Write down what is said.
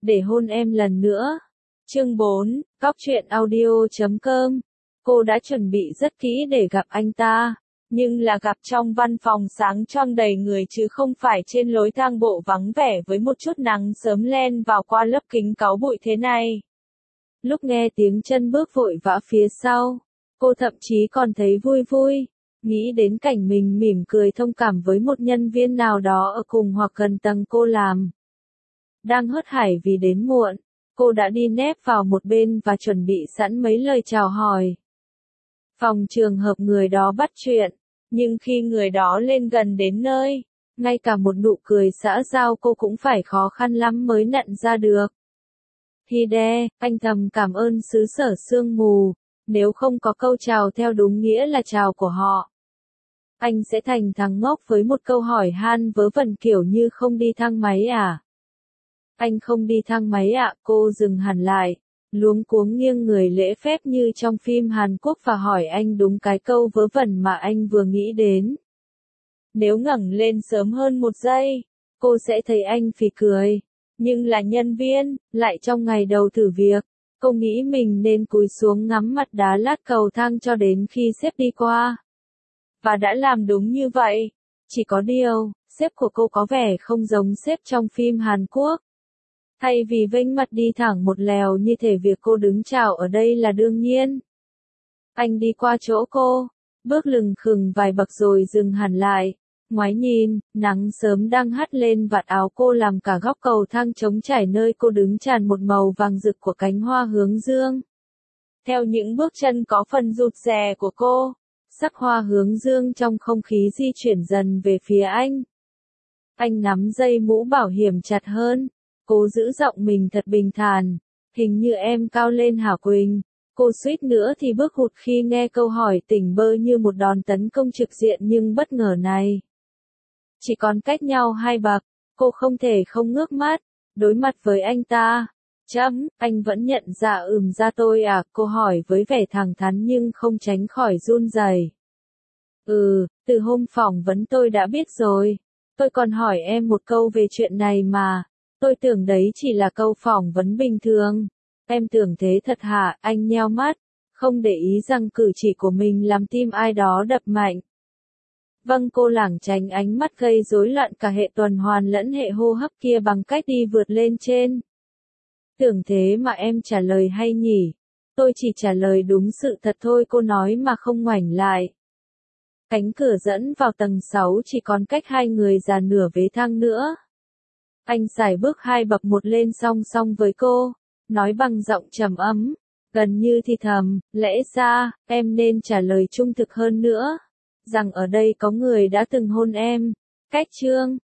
để hôn em lần nữa. Chương 4, Góc truyện audio.com. Cô đã chuẩn bị rất kỹ để gặp anh ta, nhưng là gặp trong văn phòng sáng choang đầy người chứ không phải trên lối thang bộ vắng vẻ với một chút nắng sớm len vào qua lớp kính cáu bụi thế này. Lúc nghe tiếng chân bước vội vã phía sau, cô thậm chí còn thấy vui vui, nghĩ đến cảnh mình mỉm cười thông cảm với một nhân viên nào đó ở cùng hoặc gần tầng cô làm. Đang hớt hải vì đến muộn, cô đã đi nép vào một bên và chuẩn bị sẵn mấy lời chào hỏi. Phòng trường hợp người đó bắt chuyện, nhưng khi người đó lên gần đến nơi, ngay cả một nụ cười xã giao cô cũng phải khó khăn lắm mới nặn ra được. Hide, anh thầm cảm ơn xứ sở sương mù, nếu không có câu chào theo đúng nghĩa là chào của họ, anh sẽ thành thằng ngốc với một câu hỏi han vớ vẩn kiểu như không đi thang máy à? Anh không đi thang máy ạ, cô dừng hẳn lại, luống cuống nghiêng người lễ phép như trong phim Hàn Quốc và hỏi anh đúng cái câu vớ vẩn mà anh vừa nghĩ đến. Nếu ngẩng lên sớm hơn một giây, cô sẽ thấy anh phì cười. Nhưng là nhân viên, lại trong ngày đầu thử việc, cô nghĩ mình nên cúi xuống ngắm mặt đá lát cầu thang cho đến khi sếp đi qua. Và đã làm đúng như vậy. Chỉ có điều, sếp của cô có vẻ không giống sếp trong phim Hàn Quốc. Thay vì vênh mặt đi thẳng một lèo như thể việc cô đứng chào ở đây là đương nhiên. Anh đi qua chỗ cô, bước lừng khừng vài bậc rồi dừng hẳn lại, ngoái nhìn, nắng sớm đang hắt lên vạt áo cô làm cả góc cầu thang trống trải nơi cô đứng tràn một màu vàng rực của cánh hoa hướng dương. Theo những bước chân có phần rụt rè của cô, sắc hoa hướng dương trong không khí di chuyển dần về phía anh. Anh nắm dây mũ bảo hiểm chặt hơn, cố giữ giọng mình thật bình thản, hình như em cao lên hả Quỳnh. Cô suýt nữa thì bước hụt khi nghe câu hỏi tỉnh bơ như một đòn tấn công trực diện nhưng bất ngờ này. Chỉ còn cách nhau 2 bậc, cô không thể không ngước mắt, đối mặt với anh ta. Anh vẫn nhận ra tôi à, cô hỏi với vẻ thẳng thắn nhưng không tránh khỏi run rẩy. Từ hôm phỏng vấn tôi đã biết rồi. Tôi còn hỏi em một câu về chuyện này mà. Tôi tưởng đấy chỉ là câu phỏng vấn bình thường. Em tưởng thế thật hả? Anh nheo mắt, không để ý rằng cử chỉ của mình làm tim ai đó đập mạnh. Vâng, cô lảng tránh ánh mắt gây rối loạn cả hệ tuần hoàn lẫn hệ hô hấp kia bằng cách đi vượt lên trên. Tưởng thế mà em trả lời hay nhỉ? Tôi chỉ trả lời đúng sự thật thôi, cô nói mà không ngoảnh lại. Cánh cửa dẫn vào tầng 6 chỉ còn cách 2 người già nửa vế thang nữa. Anh sải bước 2 bậc một lên song song với cô, nói bằng giọng trầm ấm, gần như thì thầm, lẽ ra, em nên trả lời trung thực hơn nữa, rằng ở đây có người đã từng hôn em. Cách chương